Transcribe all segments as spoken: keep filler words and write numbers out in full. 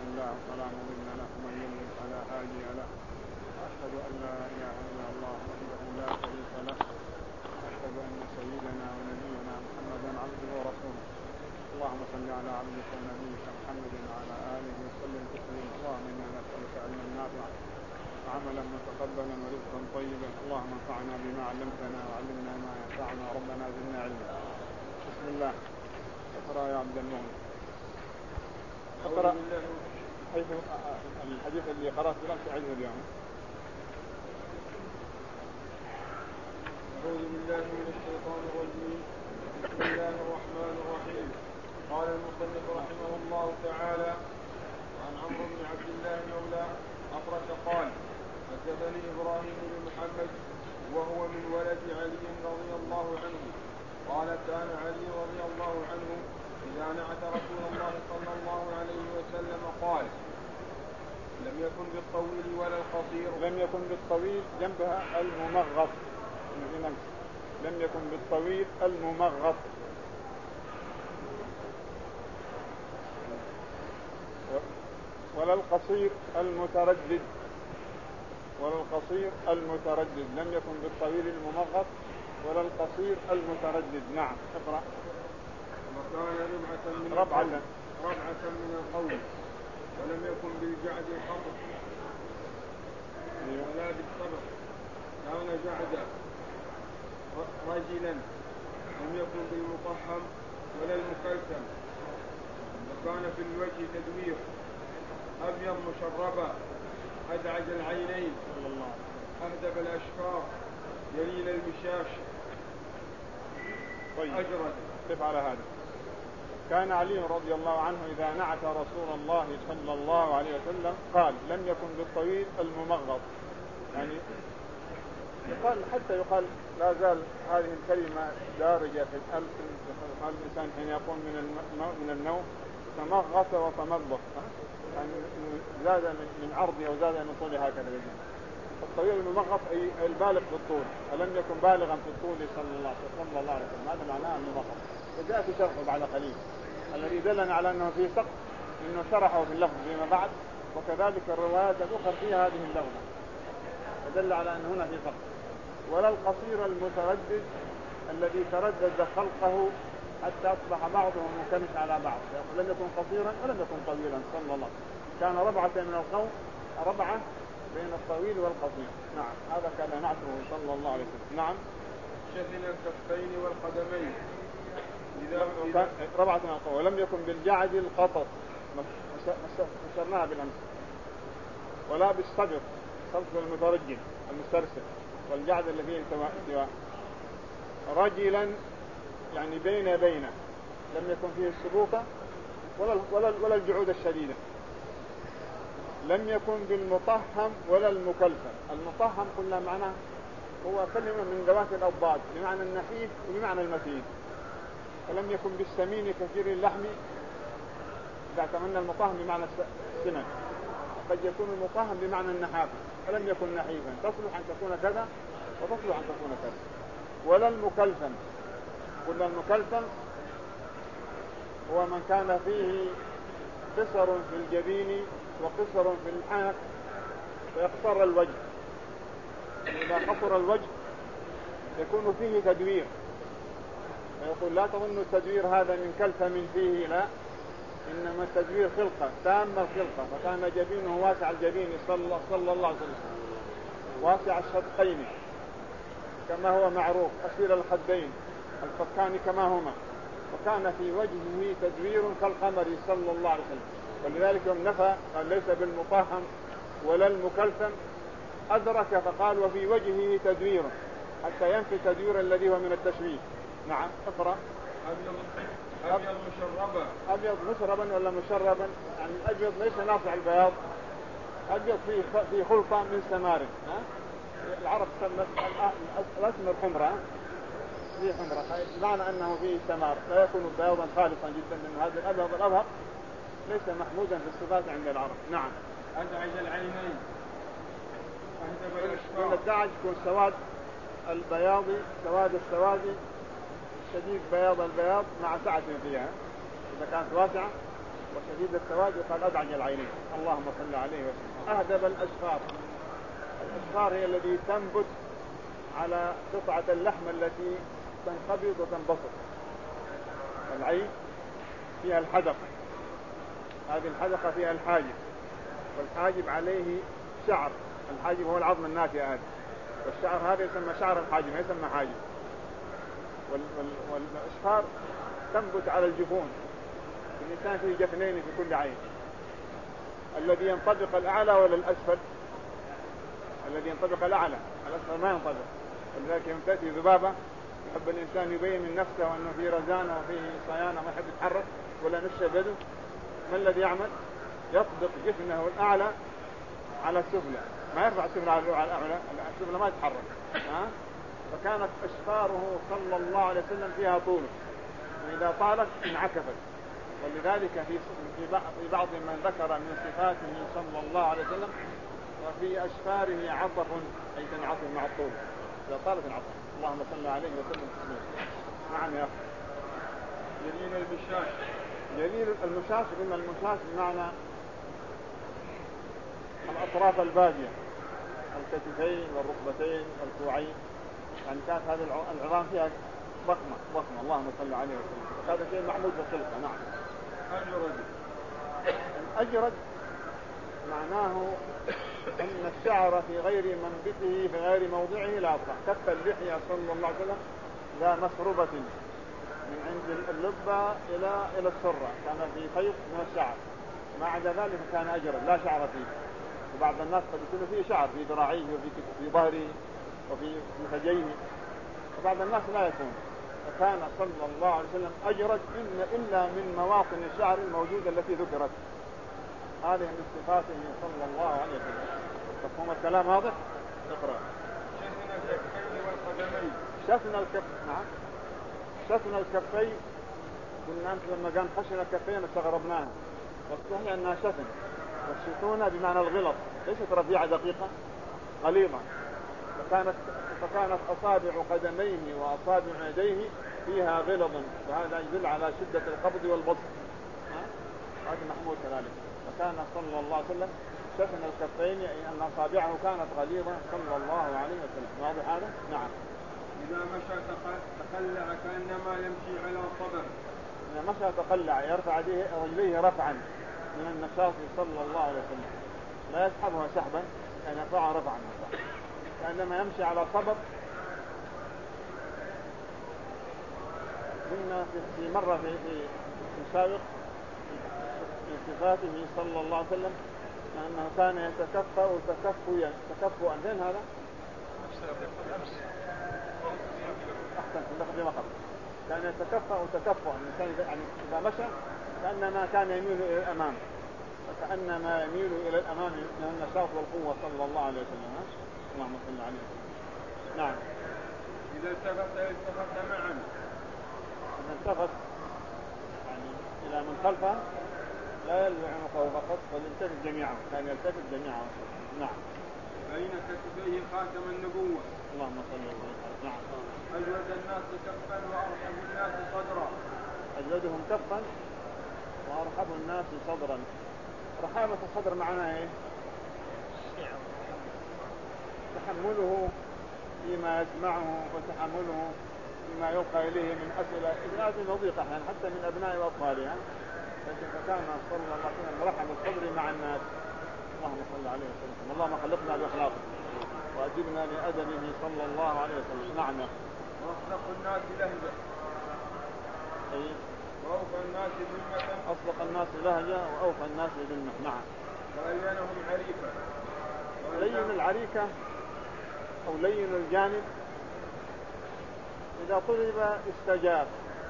الله فلا مضل له ومن يضلل فلا هادي له. وأشهد أن لا إله إلا الله وحده لا شريك له. وأشهد أن سيدنا ونبينا محمدا عبده ورسوله. اللهم صل على عبدك ونبيك محمد وعلى آله وسلم تسليما. اللهم إنا نسألك علما نافعا وعملا متقبلا ورزقا طيبا. اللهم انفعنا بما علمتنا وعلمنا ما ينفعنا ربنا زدنا علما. بسم الله. اقرأ يا عبد المؤمن. اقرأ حيث الحديث اللي قرأت بالأمس عيده اليوم. أعوذ بالله من الشيطان الرجيم. بسم الله الرحمن الرحيم. قال المصنف رحمه الله تعالى: عن عمرو بن عبد الله مولى أفرس قال: حدثني إبراهيم بن محمد وهو من ولد علي رضي الله عنه قال: كان علي رضي الله عنه إذا نعت رسول الله صلى الله عليه وسلم قال: لم يكن بالطويل ولا القصير. لم يكن بالطويل جنبها الممغط. لم يكن بالطويل الممغط ولا القصير المتردد. ولا القصير المتردد. لم يكن بالطويل الممغط ولا القصير المتردد. نعم. اقرأ. وكان ربعة من ربعة القول ربعة من القول ولم يكن بالجعد الخطر ولا بالصبر. كان جعدا رجلا لم يكن بالمطهم ولا المكلسم. وكان في الوجه تدوير أبيض مشربا أدعج العينين أهدب الأشفار يليل المشاش أجرد. كيف على هذا؟ كان علي رضي الله عنه إذا نعت رسول الله صلى الله عليه وسلم قال: لم يكن بالطويل الممغط. يعني يقال حتى يقال لا زال هذه الكلمة دارجة في الألسن. يقال الإنسان حين يقوم من النوم تمغط وتمضغ، يعني زاد من عرضه وزاد من طوله هكذا. الطويل الممغط أي البالغ في الطول. ألم يكن بالغا في الطول صلى الله صلى الله عليه وسلم. هذا معناه الممغط. وجاء في شرحه بعد قليل الذي دلنا على أنه فيه سقط إنه شرحه في اللفظ فيما بعد، وكذلك الروايات الأخرى فيها هذه اللغة فدل على أن هنا في سقط. ولا القصير المتردد الذي تردد خلقه حتى أصبح بعضهم مكمش على بعض. لم يكن قصيرا ولم يكن طويلا صلى الله. كان ربعة من القوم، ربعة بين الطويل والقصير. نعم. هذا كان نعته صلى الله عليه وسلم. نعم. شفن الكفين والقدمين إذا ربعة من القوم. ولم يكن بالجعد القطط مشرناها بالأمس. ولا بالصدر صدر المترجل المسترسل. والجعد اللي فيه سواء. رجلا يعني بين بين لم يكن فيه السبوطة ولا, ولا, ولا الجعود الشديدة. لم يكن بالمطهم ولا المكلفم. المطهم قلنا معناه هو كلمة من ذوات الأضداد بمعنى النحيف وبمعنى المتين. فلم يكن بالسمين كثير اللحم. إذا اعتمدنا المطهم بمعنى السمن قد يكون المطهم بمعنى النحافة. فلم يكن نحيفا تصلح أن تكون كذا وتصلح أن تكون كذا. ولا المكلفم. قلنا المكلفم هو من كان فيه قصر في الجبين وقصر في العنق فيقصر الوجه. إذا قصر الوجه يكون فيه تدوير، فيقول لا تظن التدوير هذا من كلفم فيه، لا، إنما التدوير خلقة تام الخلقة. فكان جبينه واسع الجبين صلى, صلى الله عليه وسلم واسع الشدقين كما هو معروف، أسير الخدين الفكان كما هما. وكان في وجهه تدوير كالقمر صلى الله عليه وسلم. ولذلك يوم نفى قال ليس بالمطهم ولا المكلفم أدرك فقال وفي وجهه تدوير حتى ينفي التدوير الذي هو من التشويه. نعم. اقرأ. أبيض, أبيض مشربا. أبيض مشربا ولا مشربا؟ يعني الأبيض ليس ناصع البياض، أبيض فيه في خلطة من سمار. العرب سمت الأسمر حمرة فيه حمرة، معنى أنه فيه سمار لا يكون بياضا خالصا جدا، لأن هذا الأبيض الأبهر ليس محمودا في الصفات عند العرب. نعم. أدعج العينين أهدب الأشفار. من الدعج يكون سواد البياض سواد السواد شديد بياض البياض مع سعة فيها. إذا كانت واسعة وشديد السواد يقال أدعج العينين. اللهم صل عليه وسلم. أهدب الأشفار. الأشفار هي التي تنبت على قطعة اللحم التي تنقبض وتنبسط. العين فيها الحدقة، هذه الحدقة فيها الحاجب، والحاجب عليه شعر. الحاجب هو العظم الناتئ هذا، والشعر هذا يسمى شعر الحاجب، ما يسمى حاجب. والأشفار تنبت على الجفون. الإنسان فيه جفنين في كل عين، الذي ينطبق الأعلى ولا الأسفل؟ الذي ينطبق الأعلى، الأسفل ما ينطبق. ولذلك يوم تأتي ذبابة يحب الإنسان يبين من نفسه وأنه فيه رزانة وفيه صيانة ما يحب يتحرك ولا نشى بيده. ما الذي يعمل؟ يطبق جفنه الأعلى على السفلى، ما يرفع السفلى على الأعلى، السفلى ما يتحرك. ها؟ فكانت أشفاره صلى الله عليه وسلم فيها طول، وإذا طالت انعكفت. ولذلك في في بعض من ذكر من صفاته صلى الله عليه وسلم وفي أشفاره عطف، أي تنعطف مع الطول، إذا طالت انعطف. اللهم صل عليه وسلم. نعم يا أخي. جليل المشاش. جليل المشاش، قلنا المشاش بمعنى الأطراف الباقية، الكتفين والركبتين والكوعين، يعني كانت هذه العظام فيها ضخمة ضخمة. اللهم صل عليه وسلم. هذا شيء محمود في الخلقة. نعم. أجرد. الأجرد معناه أن الشعر في غير منبته في غير موضعه لا يطلع. كف اللحية صلى الله عليه وسلم ذا مسربة من عند اللبة إلى إلى السرة، كان في خيط من الشعر، ما عدا ذلك كان أجرد لا شعر فيه. وبعض الناس قد يكون فيه شعر في ذراعيه وفي في ظهره وفي خديه، وبعض الناس لا يكون. فكان صلى الله عليه وسلم أجرد إلا من مواطن الشعر الموجودة التي ذكرت. هذه من صفاته صلى الله عليه وسلم. مفهوم الكلام واضح؟ اقرأ. شفن الكفين والقدمين. شفن الكف نعم. شفن الكفين قلنا أنت لما قام خشن الكفين استغربناها، والصحيح أنها شفن، والشفونة بمعنى الغلط، ليست رفيعة دقيقة، غليظة. فكانت فكانت أصابع قدميه وأصابع يديه فيها غلظ، وهذا يدل على شدة القبض والبسط. هذا محمود كذلك. فكان صلى الله عليه وسلم شفن الكفين، أي أن أصابعه كانت غليظة صلى الله عليه وسلم. واضح هذا؟ نعم. إذا مشى تقلع كأنما يمشي على صدر. إذا مشى تقلع، يرفع رجليه رفعا من النشاط صلى الله عليه وسلم، لا يسحبها سحبا، يعني يرفعها رفعا كأنما يمشي على صبر. قلنا في مرة في في سابق في صفاته صلى الله عليه وسلم أنه كان يتكفأ تكفؤا تكفؤا. فين هذا؟ أحسن في مقر. كان يتكفأ تكفؤا، يعني إذا مشى كأنما كان يميل إلى الأمام، فكأنما يميل إلى الأمام من النشاط والقوة صلى الله عليه وسلم. اللهم صل عليه وسلم. نعم. إذا التفت التفت معا. إذا التفت يعني إلى من خلفه لا يلوي عنقه فقط، بل يلتفت جميعا، كان يلتفت جميعا. نعم. بين كتفيه خاتم النبوة. اللهم صل وسلم. نعم. أجود الناس كفا وأرحم الناس صدرا. أجودهم كفا وأرحب الناس صدرا. رحابة الصدر معناه إيه؟ تحمله فيما يسمعه وتحمله فيما يلقى إليه من أسئلة إذن نضيق أحيانا حتى من أبناء وأطفالها. لكن فكان صلى الله عليه وسلم رحم الصدر مع الناس. اللهم صل عليه وسلم. اللهم خلقنا بأخلاقه وأجبنا لأدبه صلى الله عليه وسلم. نعم. وأصدق الناس لهجة. أي وأوفى الناس ذمة. أصدق الناس لهجة وأوفى الناس ذمة. نعم. ولينهم عريكة. لين العريكة أو لين الجانب إذا طلب استجاب،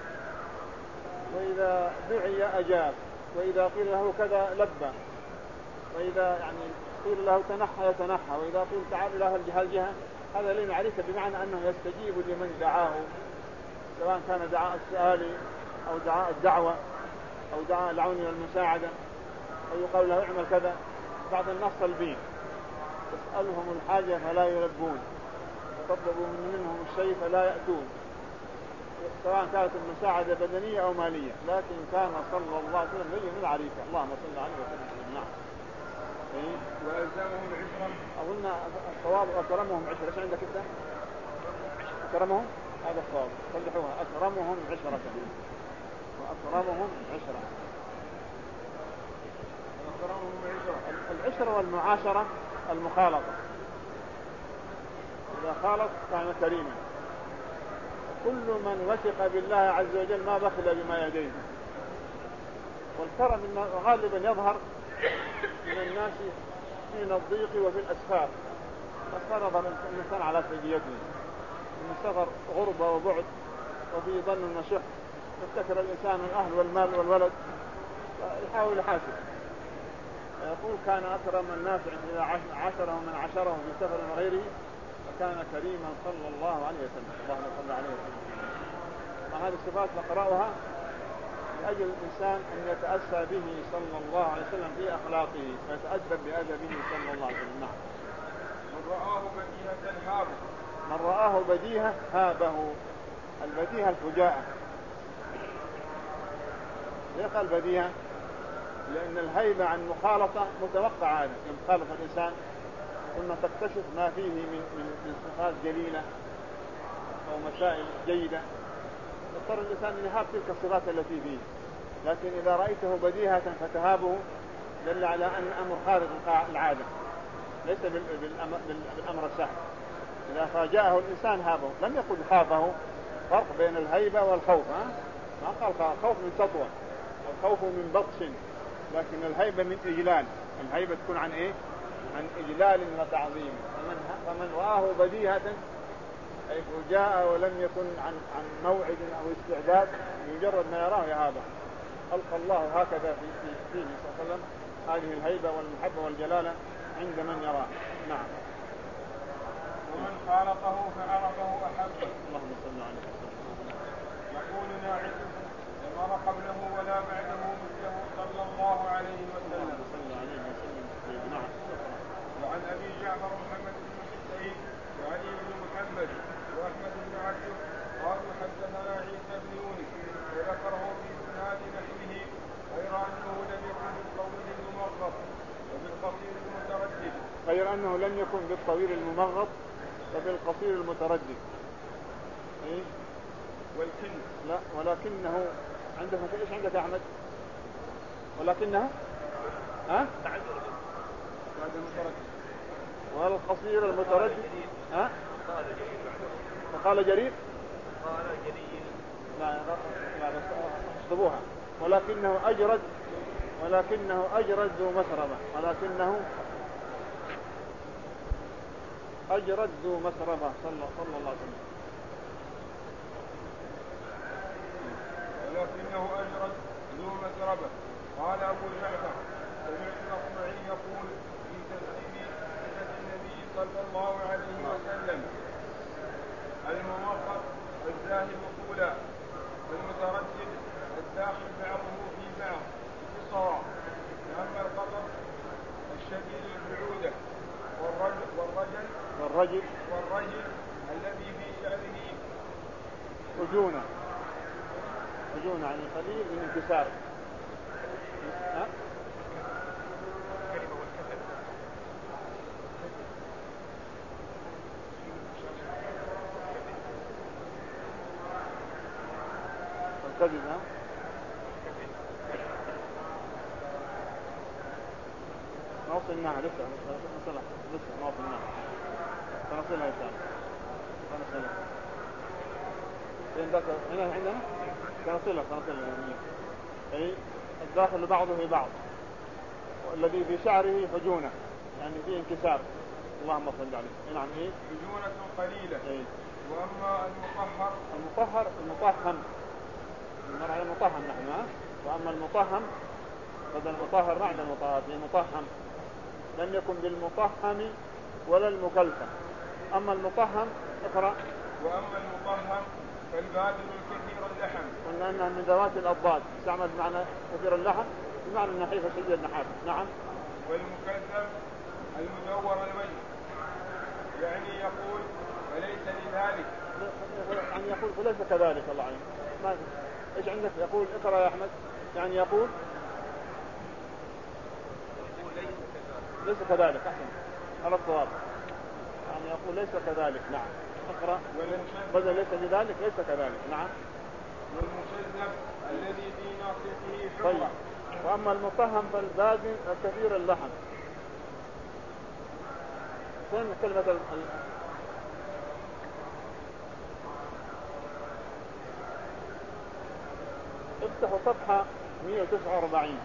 وإذا دعي أجاب، وإذا قيل له كذا لبى، وإذا يعني قيل له تنحى يتنحى، وإذا قيل تعال له الجهة الجهة. هذا لين العريكة بمعنى أنه يستجيب لمن دعاه، سواء كان دعاء السؤال أو دعاء الدعوة أو دعاء العون والمساعدة، أو يقال له اعمل كذا. بعض الناس طلبين تسألهم الحاجة فلا يلبون، وتطلب منهم الشيء فلا يأتون، سواء كانت المساعدة بدنية أو مالية، لكن كان صلى الله عليه وسلم لين العريكة. اللهم صل عليه وسلم. نعم. إيه؟ وألزمهم عشرا. أظن الصواب أكرمهم عشرة. إيش عندك أنت؟ أكرمهم هذا الصواب، صلحوها أكرمهم عشرة. وأكرمهم عشرة. أكرمهم عشرة. العشرة والمعاشرة المخالطة، إذا خالط كان كريما. كل من وثق بالله عز وجل ما بخل بما يديه. والكرم غالبا يظهر من الناس حين الضيق وفي الأسفار. الأسفار يظهر الإنسان على سجيته، من سفر غربة وبعد وفي ظن وشح، يفتكر الإنسان الأهل والمال والولد يحاول يحاسب. يقول كان أكرم الناس إذا عاشره من عشره في سفر وغيره، فكان كريما صلى الله عليه وسلم. اللهم صل عليه وسلم. هذه الصفات نقرأها لأجل الإنسان أن يتأسى به صلى الله عليه وسلم في أخلاقه ويتأدب بأدبه صلى الله عليه وسلم. نعم. من رآه بديهة هابه. من رآه بديهة هابه. البديهة الفجاءة. ليه قال بديهة؟ لأن الهيبة عن مخالطة متوقع. هذا يوم خالط الإنسان كنا تكتشف ما فيه من من من صفات جليلة أو مسائل جيدة، يضطر الإنسان أن يهاب تلك الصفات التي فيه. لكن إذا رأيته بديهة فتهابه دل على أن أمر خارج العادة، ليس بالأمر السهل. إذا فاجأه الإنسان هابه. لم يقل خافه. فرق بين الهيبة والخوف. ها؟ ما قال خوف من سطوة والخوف من بطش، لكن الهيبة من إجلال. الهيبة تكون عن إيه؟ عن إجلال وتعظيم. فمن, فمن رآه بديهة أي فجاء ولم يكن عن, عن موعد أو استعداد، مجرد ما يراه يهابه. ألقى الله هكذا في فيه صلى الله عليه وسلم هذه الهيبة والمحبة والجلالة عند من يراه. نعم. ومن خالطه فعرفه أحبه. اللهم صل عليه وسلم. يقول ناعته لم أر قبله ولا بعده مثله صلى الله عليه وسلم. صلى عليه وسلم. نعم. وعن أبي جعفر محمد بن حسين وعلي بن محمد وأحمد بن عبده قالوا حدثنا عيسى بن يونس وذكره في إسناد نحوه، غير أنه لم يكن بالطويل الممغط وبالقصير المتردد. غير أنه لم يكن بالطويل الممغط وبالقصير المتردد. إيه؟ والكن لا، ولكنه عندك ايش عندك يا احمد؟ ولكنه ها بعد المتردد. والقصير المتردد ها فقال جرير. قال جرير لا لا بس اشطبوها. ولكنه اجرد ولكنه اجرد ذو مسربة. ولكنه اجرد ذو مسربة صلى صلى الله عليه وسلم. ولكنه أجرد ذو مسربة. قال أبو جعفر سمعت الأصمعي يقول في تفسير صفة النبي صلى الله عليه وسلم: الممغط الزاهد طولا، المتردد الداخل بعضه في بعض قصرا. أما القطر الشديد البعودة والرجل والرجل والرجل والرجل الذي في شأنه خجونة خجونة عن القليل من انكسار. ها؟ الكذب. ها؟ ما وصلناها لسه لسه لسه ما وصلناها. سنصلها إن شاء الله. سنصلها. فين ذاك هنا عندنا؟ سنصلها سنصلها. أي الداخل بعضه في بعض، والذي في شعره حجونة يعني فيه انكسار. اللهم صل عليه. نعم. إيه؟ حجونة قليلة. إيه؟ وأما المطهر المطهر المطهم. المرأة المطهم نحن. ها؟ وأما المطهم بدل المطهر بعد المطهر المطهم لم يكن بالمطهم ولا المكلفة. أما المطهم اقرأ. وأما المطهم فالبادل الكثير اللحم. قلنا أنها من ذوات الأضداد، استعمل بمعنى كثير اللحم بمعنى النحيف شديد النحاف. نعم. والمكذب المدور الوجه، يعني يقول فليس لذلك. يعني يقول فليس كذلك. الله عليك. ما ايش عندك؟ يقول اقرأ يا احمد. يعني يقول ليس كذلك. احسن على الصواب. يعني يقول ليس كذلك. نعم اقرأ. بدل ليس لذلك ليس كذلك. نعم. والمشذب الذي في ناصيته حمرة. طيب. واما المطهم فالبادن كثير اللحم. فين كلمة ال... افتحوا صفحة مئة وتسعة وأربعين.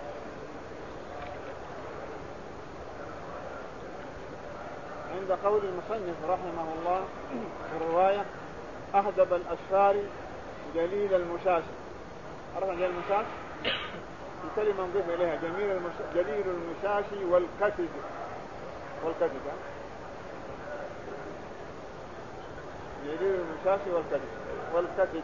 عند قول المصنف رحمه الله في الرواية أهدب الأشفار جليل المشاش. عرفنا جليل المشاش؟ الكلمة نضيف إليها جميل المش... جليل المشاش والكتد. والكتد ها؟ جليل المشاش والكتد والكتد.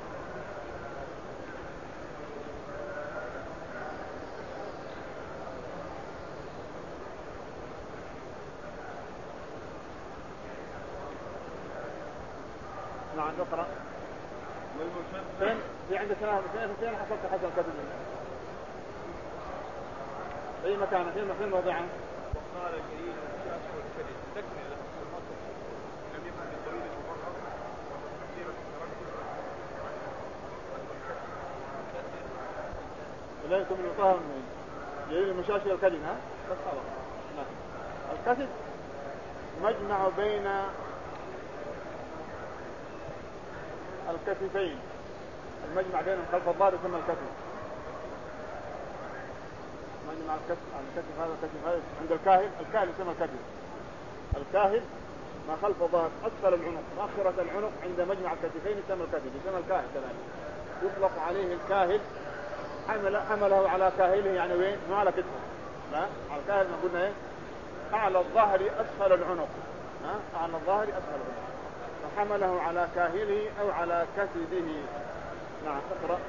نعم اقرأ. فين في عندك هنا فين فين حصلت حسن كتب أي مكان فين فين موضعه؟ وقال جليل المشاش والكتد تكمل لم يكن بالطويل المفرغ وكثير التردد لا يكون من الطاهر جليل المشاش والكتد. ها بس خلاص. الكتد مجمع بين الكتفين. المجمع بينهم خلف الظهر يسمى الكتف. مجمع الكتف الكتف هذا الكتف هذا عند الكاهل. الكاهل يسمى الكتف. الكاهل ما خلف الظهر أسفل العنق مؤخرة العنق عند مجمع الكتفين يسمى الكتف. يسمى الكاهل كذلك. يطلق عليه الكاهل. حمل حمله على كاهله يعني وين؟ ما على كتفه. لا على الكاهل ما قلنا ايه؟ أعلى الظهر أسفل العنق. ها أعلى الظهر أسفل العنق. فحمله على كاهله أو على كتفه. نعم اقرأ.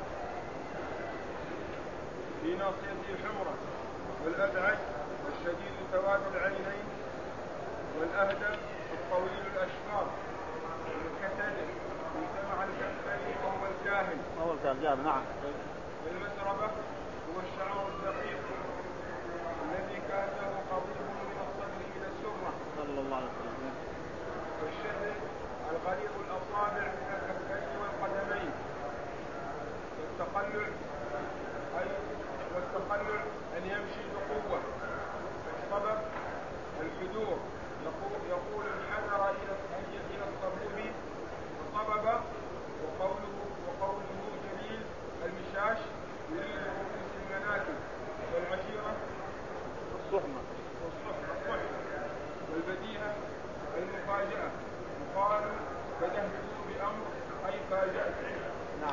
في ناصيته حمرة والأبعد والشديد سواد العينين والأهدب الطويل الأشفار والكتد في سمع الكفين وهو الكاهل. وهو الكاهل. نعم. المسربة هو الشعر الدقيق الذي كأنه قريب من الصدر إلى السرة صلى الله عليه وسلم. والشد الغليظ الأصابع من الكفين والقدمين. والتقلع أي والتقلع أن يمشي بقوة. والصبب الحدور يقول انحدر إلى الصبوب وصبب. وقوله وقوله جليل المشاش يريد رؤوس المناكب والعشيرة الصحمة والصحبة الصحبة والبديهة المفاجأة. يقال بدهته بأمر أي فاجأت. نعم.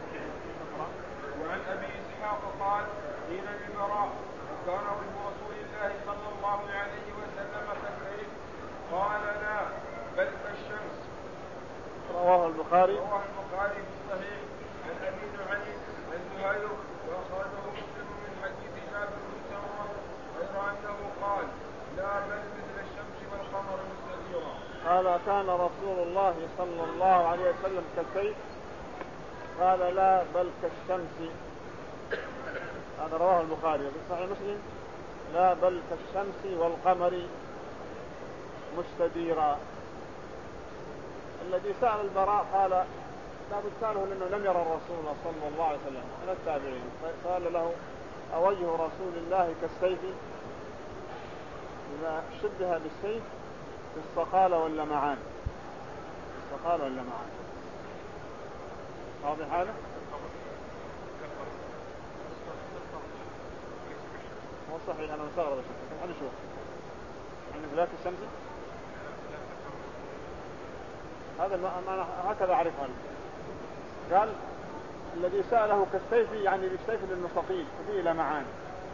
وعن أبي إسحاق قال قيل للبراء كان وجه رسول الله صلى الله عليه وسلم كالسيف قال لا بل كالشمس. رواه البخاري. رواه البخاري في الصحيح عن أبي نعيم الزهير وأخرجه مسلم من حديث جابر بن سمرة غير أنه قال لا بل مثل الشمس والقمر مستديرا. قال كان رسول الله صلى الله عليه وسلم كالسيف قال لا بل كالشمس. هذا رواه البخاري. في صحيح مسلم لا بل كالشمس والقمر مستديرا. الذي سأل البراء قال لا بسأله لأنه لم يرى الرسول صلى الله عليه وسلم من التابعين. قال له أوجه رسول الله كالسيف إذا شبه بالسيف في الصقال واللمعان. الصقال واللمعان واضح هذا؟ هو صحيح أنا مستغرب الشمس. خلينا نشوف عند بلاك الشمس هذا المعنى هكذا أعرفها. قال الذي سأله كالسيف يعني بالسيف للمستطيل فيه لمعان.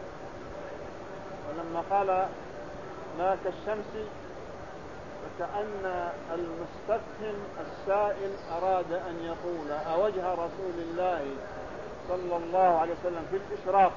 ولما قال لا كالشمس فكأن المستفهم السائل أراد أن يقول أوجه رسول الله صلى الله عليه وسلم في الإشراق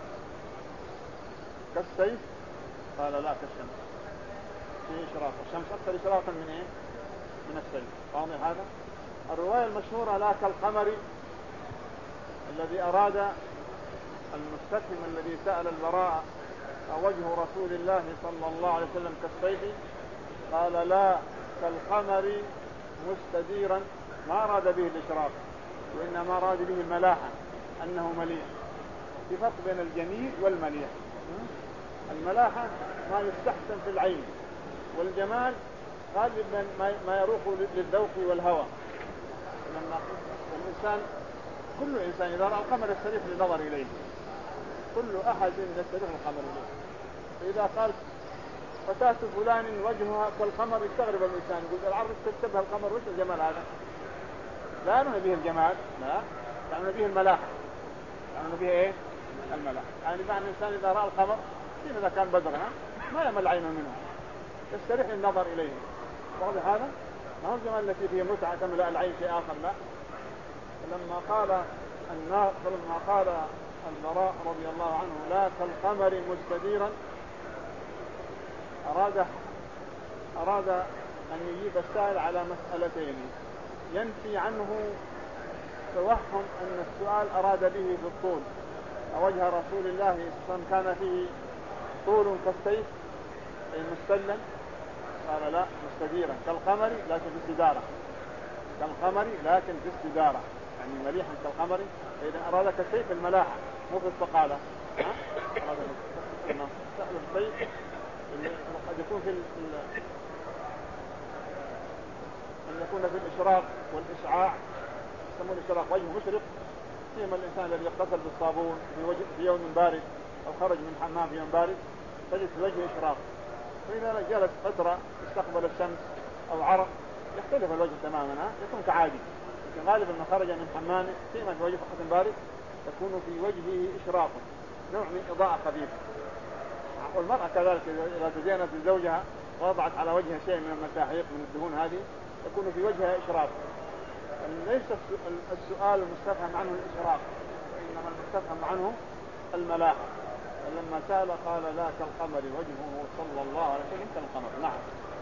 كالسيف؟ قال لا كالشمس في إشراق. الشمس أكثر إشراقا من إيه؟ من السيف. واضح هذا؟ الرواية المشهورة لا كالقمر الذي أراد المستفهم الذي سأل البراء وجه رسول الله صلى الله عليه وسلم كالسيف، قال لا كالقمر مستديرا، ما أراد به الإشراق وإنما أراد به الملاحة، أنه مليح. في فرق بين الجميل والمليح. الملاحة ما يستحسن في العين، والجمال غالبا ما يروح للذوق والهوى. لما الإنسان كل إنسان إذا رأى القمر يستريح للنظر إليه، كل أحد يستريح القمر إليه. فإذا قال فتاة فلان وجهها كالقمر يستغرب الإنسان، يقول العرب تكتبها القمر، وش الجمال هذا؟ لا يعني به الجمال، لا يعني به الملاحة، يعني به إيه؟ الملاحة. يعني معنى الإنسان إذا رأى القمر فيما إذا كان بدرها ما يمل عينه منها، يستريح النظر إليه. واضح هذا؟ ما هو الجمال التي فيه متعة تملأ العين شيء آخر، لا. لما قال النار لما قال البراء رضي الله عنه لا كالقمر مستديرا، أراد أراد أن يجيب السائل على مسألتين: ينفي عنه توهم أن السؤال أراد به في الطول، وجه رسول الله صلى الله عليه وسلم كان فيه طول كالسيف أي مستلا، قال لا مستديرا كالقمر لكن في استدارة، كالقمر لكن في استدارة، يعني مليحا كالقمر. فإذا أراد كالسيف الملاحة مو في الثقالة. أراد السيف قد يكون في أن يكون في الإشراق والإشعاع، يسمون الإشراق وجه مشرق، فيما الإنسان الذي يغتسل بالصابون في, وجه في يوم بارد أو خرج من حمام في يوم بارد تجد في وجهه إشراق. فإذا جلس فترة استقبل الشمس أو عرق يختلف الوجه تماما، يكون كعادي. لكن غالبا ما خرج من حمامه فيما في وجه فقط بارد تكون في وجهه إشراق، نوع من إضاءة خفيفة. والمرأة كذلك إذا تزينت لزوجها وضعت على وجهها شيء من المساحيق من الدهون هذه يكون في وجهها إشراق. ليس السؤال المستفهم عنه الإشراق، وإنما المستفهم عنه الملاحة. فلما سأل قال لا كالقمر وجهه صلى الله عليه وسلم كالقمر. نعم.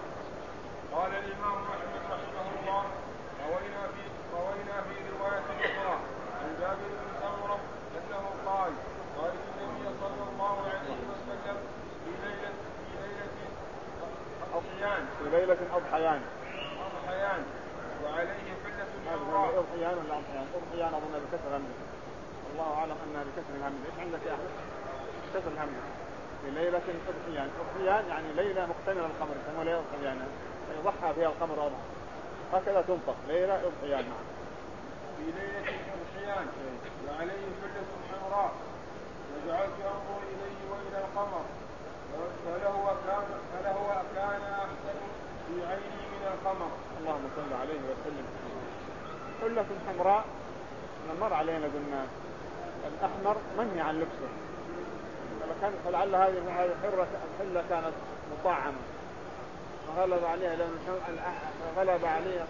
قال الإمام أحمد رحمه الله روينا في روينا في رواية أخرى عن جابر بن سمرة أنه قال قال النبي صلى الله عليه وسلم في ليلة في ليلة أضحيان في ليلة أضحيان أضحيان وعليه حلة حمراء. أضحيان ولا أضحيان؟ أضحيان أظن بكسر همزة، الله أعلم أنها بكسر الهمزة. إيش عندك يا أحمد؟ كسر الهمزة. في ليلة أضحيان. أضحيان يعني ليلة مكتملة القمر، يسموها ليلة أضحيان، يضحى فيها القمر أضحى، هكذا تنطق ليلة أضحيان. في ليلة أضحيان وعليه حلة حمراء وجعلت أنظر إليه وإلى القمر فلهو كان فلهو كان أحسن في عيني من القمر. اللهم صل عليه وسلم. حلة حمراء مر علينا قلنا الأحمر منهي عن لبسه، فلعل هذه الحرة الحلة كانت مطعمة فغلب عليها لون غلب عليه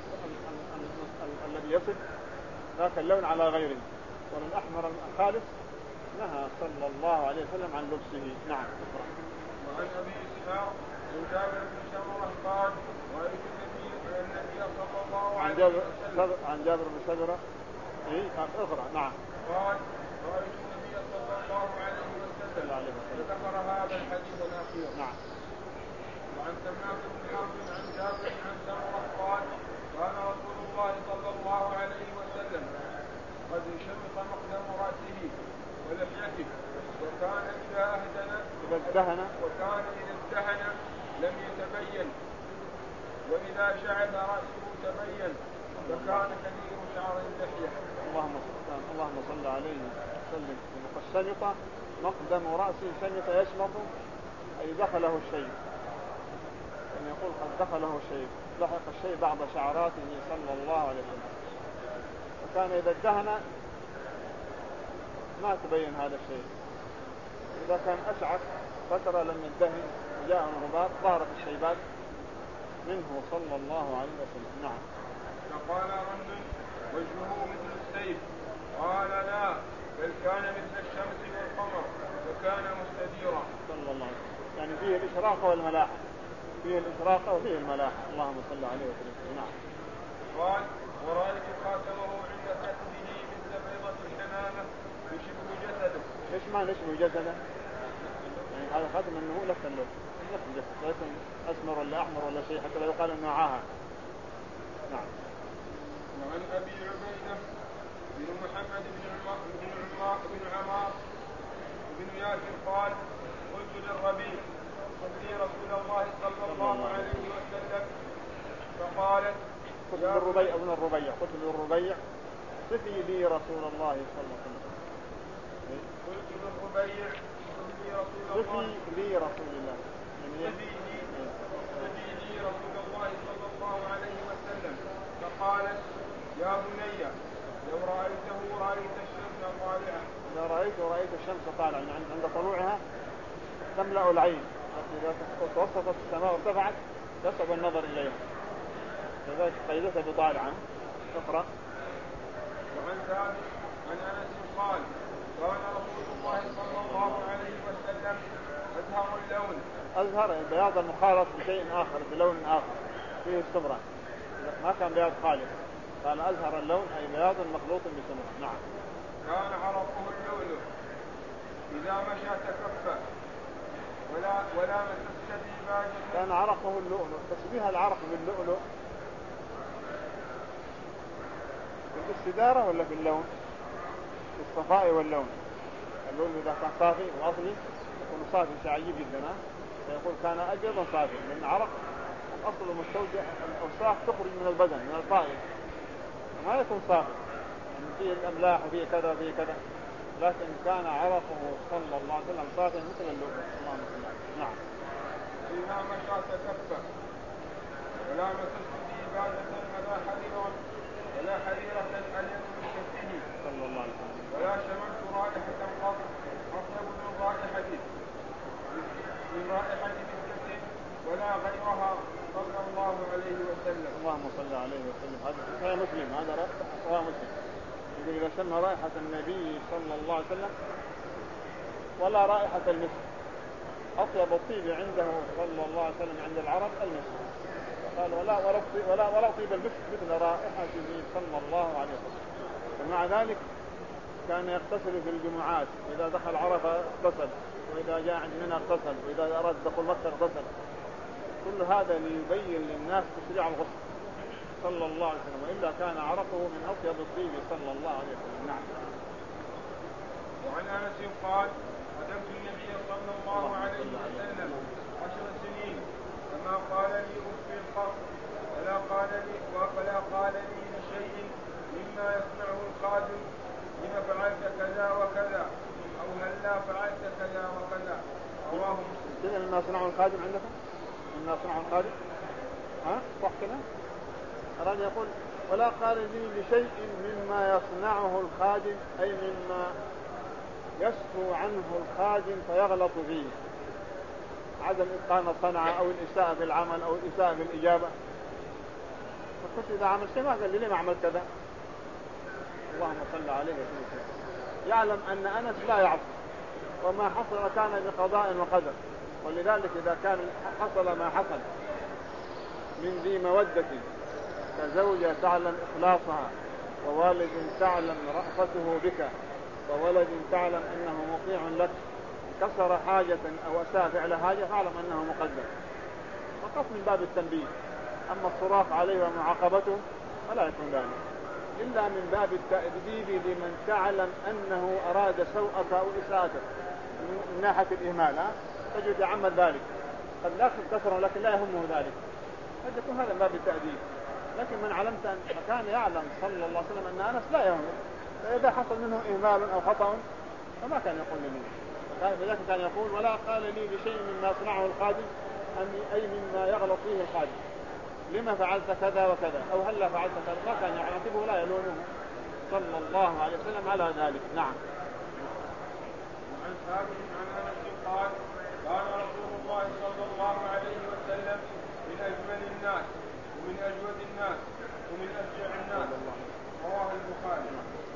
الذي يصف ذاك اللون على غيره، والأحمر الخالص نهى صلى الله عليه وسلم عن لبسه. نعم. وعن أبي إسحاق عن جابر بن سمرة قال رأيت النبي صلى الله عليه وسلم عن جابر بن سمرة إيه أخرى. نعم. قال رأيت النبي صلى الله عليه وسلم وذكر هذا الحديث الأخير. نعم. وعن سماك بن حرب عن جابر عن سمرة قال كان رسول الله صلى الله عليه وسلم قد شمط مقدم رأسه ولحيته وكان إذا أهدن إذا ازدهن وكان إذا ازدهن لم يتبين وإذا شعث رأسه تبين وكان كثير شعر اللحية. اللهم صل اللهم صل عليه وسلم. الشمط مقدم رأسه، شمط يشمط أي دخله الشيء، أن يقول قد دخله الشيء، لحق الشيء بعض شعراته صلى الله عليه وسلم. وكان إذا ادهن ما تبين هذا الشيء، إذا كان أشعث فترة لم يدهن وجاء الغبار ظهرت الشيبات منه صلى الله عليه وسلم. نعم. فقال رجل وجهه مثل السيف قال لا بل كان مثل الشمس والقمر وكان مستديرا. صلى الله عليه وسلم، يعني فيه الإشراق والملاحة، فيه الإشراقة وفيه الملاحة. اللهم صل عليه وسلم. نعم. قال ورأيت خاتمه عند كتفه مثل بيضة الحمامة يشبه جسده. ايش معنى يشبه جسده؟ يعني هذا خاتم انه نفس اللون نفس الجسد، لا يكون اسمر ولا احمر ولا شيء حتى لا يقال انه عاهة. نعم. وعن ابي عبيدة بن محمد بن عمار بن عمار بن عمار بن ياسر قال قلت للربيع قل لي رسول الله صلى الله عليه وسلم فقالت قلت للربيع ابن الربيع قلت للربيع صفي لي رسول الله صلى الله عليه وسلم. قلت للربيع صفي لي رسول الله صفي لي رسول الله صفي لي صفي لي رسول الله صلى الله عليه وسلم فقالت يا بني لو رأيته رأيت الشمس طالعة. إذا رأيت رأيت الشمس طالعة يعني عند طلوعها تملأ العين، إذا توسطت السماء وارتفعت يصعب النظر إليها، لذلك قيدتها بطالعة. اقرأ. وعن ثابت عن أنس قال كان رسول الله صلى الله عليه وسلم أزهر اللون. أزهر بياض المخالط بشيء آخر بلون آخر فيه السمرة، ما كان بياض خالص، قال أزهر اللون أي بياض مخلوط بسمرة. نعم. كان عرقه اللؤلؤ إذا مشى تكفى ولا ولا مسست ديباجة. كان عرقه اللؤلؤ. تشبيه العرق باللؤلؤ في الاستدارة ولا في اللون؟ في الصفاء واللون. اللؤلؤ إذا كان صافي وأصلي يكون صافي شعيب جدا، فيقول كان أبيضا صافي، لأن عرق الأصل مستوجع الأوساخ تخرج من البدن من الفائض ما يكون صافي، يعني فيه الأملاح وفيه كذا وفيه كذا، لكن كان عرقه صلى الله عليه وسلم صافي مثل اللؤلؤ. اللهم صل عليه. نعم. إذا مشى تكفى ولا مسست ديباجة ولا حريرا ولا حريرة ألين من كفه صلى الله عليه وسلم. ولا شممت رائحة قط أطيب من رائحة من رائحة مسكة ولا غيرها صلى الله عليه وسلم. اللهم صل عليه وسلم. هذا مسلم، هذا رواه مسلم. يقول إذا شم رائحة النبي صلى الله عليه وسلم ولا رائحة المسك، أطيب الطيب عنده صلى الله عليه وسلم عند العرب المسك، قال ولا ولا ولا ولا طيب المسك مثل رائحته صلى الله عليه وسلم. ومع ذلك كان يغتسل في الجمعات، إذا دخل عرفة اغتسل، وإذا جاء عند منى اغتسل، وإذا أراد دخول مكة اغتسل. كل هذا ليبين للناس تشريع الغسل صلى الله عليه وسلم، وإلا كان عرفه من أطيب الطيب صلى الله عليه وسلم. نعم. وعن أنس قال خدمت النبي صلى الله عليه وسلم عشر سنين فما قال لي أف قط ولا قال لي ولا قال لي بشيء مما يصنعه الخادم لما فعلت كذا وكذا أو هلا فعلت كذا وكذا. رواه مسلم. مما يصنعه الخادم عندكم؟ مما يصنعه الخادم؟ ها؟ صح كذا؟ أراد يقول ولا قال لي بشيء مما يصنعه الخادم أي مما يسهو عنه الخادم فيغلط فيه، عدم إتقان الصنعة أو الإساءة في العمل أو الإساءة في الإجابة. فكنت إذا عمل شيء ما قال لي ليه ما عمل كذا. اللهم صل عليه وسلم. يعلم أن أنس لا يعصي، وما حصل كان بقضاء وقدر، ولذلك إذا كان حصل ما حصل من ذي مودة كزوجة تعلم إخلاصها ووالد تعلم رأفته بك وولد تعلم أنه مطيع لك، كسر حاجة أو أساء فعل حاجة فاعلم أنه مقدر فقط من باب التنبيه. أما الصراخ عليه ومعاقبته فلا يكون ذلك، إلا من باب التأديب لمن تعلم أنه أراد سوءك أو إساءتك من ناحية الإهمال، تجد يعمل ذلك قد لا كسره لكن لا يهمه ذلك، قد يكون هذا من باب التأديب. لكن من علمت أن كان يعلم صلى الله عليه وسلم أن أنس لا يهمه، فإذا حصل منه إهمال أو خطأ فما كان يقول لي، فلذلك كان يقول ولا قال لي بشيء مما يصنعه الخادم أي مما يغلط فيه الخادم، لما فعلت كذا وكذا أو هلا فعلت كذا، ما كان يعاتبه ولا يلومه صلى الله عليه وسلم على ذلك. نعم. وعن ثابت عن أنس قال كان رسول الله صلى الله عليه وسلم من أجمل الناس ومن أجود الناس ومن أشجع الناس. رواه البخاري.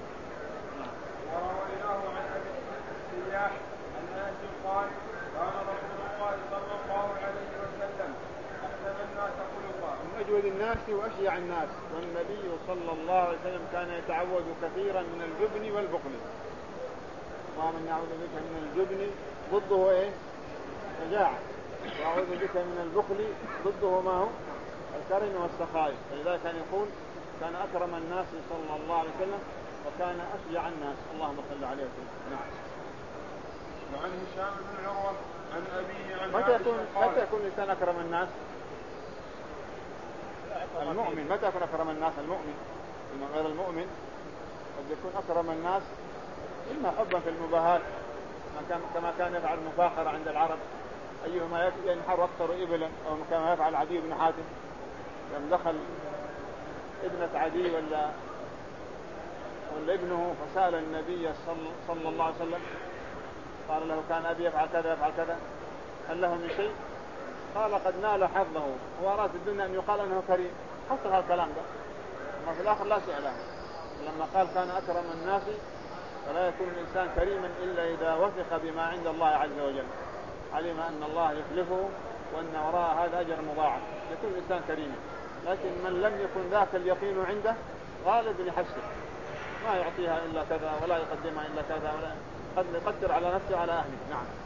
ورويناه عن أبي السياح عن أنس قال كان رسول الله صلى الله عليه وسلم أجود الناس وأشجع الناس، والنبي صلى الله عليه وسلم كان يتعوذ كثيرا من الجبن والبخل. اللهم نعوذ بك من الجبن ضده إيه؟ شجاعة، وأعوذ بك من البخل ضده ما هو؟ الكرم والسخاء. فلذلك كان يقول كان أكرم الناس صلى الله عليه وسلم وكان أشجع الناس. اللهم صل عليه وسلم. نعم. وعن هشام بن عروة عن أبيه عن متى يكون متى يكون الإنسان أكرم الناس؟ المؤمن. متى يكون أكرم الناس؟ المؤمن. غير المؤمن قد يكون أكرم الناس إما حبا في المباهات كما كان يفعل المفاخرة عند العرب، أيهما ينحر أكثر إبلا، أو كما يفعل عدي بن حاتم لما دخل ابنة عدي ولا ولا ابنه فسأل النبي صلى الله عليه وسلم قال له كان أبي يفعل كذا يفعل كذا هل له من شيء؟ قال قد نال حظه. وأراد الدنيا أن يقال أنه كريم، حصل هذا الكلام ده، أما في الآخر لا شيء له. لما قال كان أكرم الناس فلا يكون الإنسان كريما إلا إذا وثق بما عند الله عز وجل، علم أن الله يخلفه وأن وراء هذا أجر مضاعف، يكون الإنسان كريما. لكن من لم يكن ذاك اليقين عنده غالب يحسن، ما يعطيها إلا كذا ولا يقدمها إلا كذا، ولا قد يقدر على نفسه على أهله. نعم.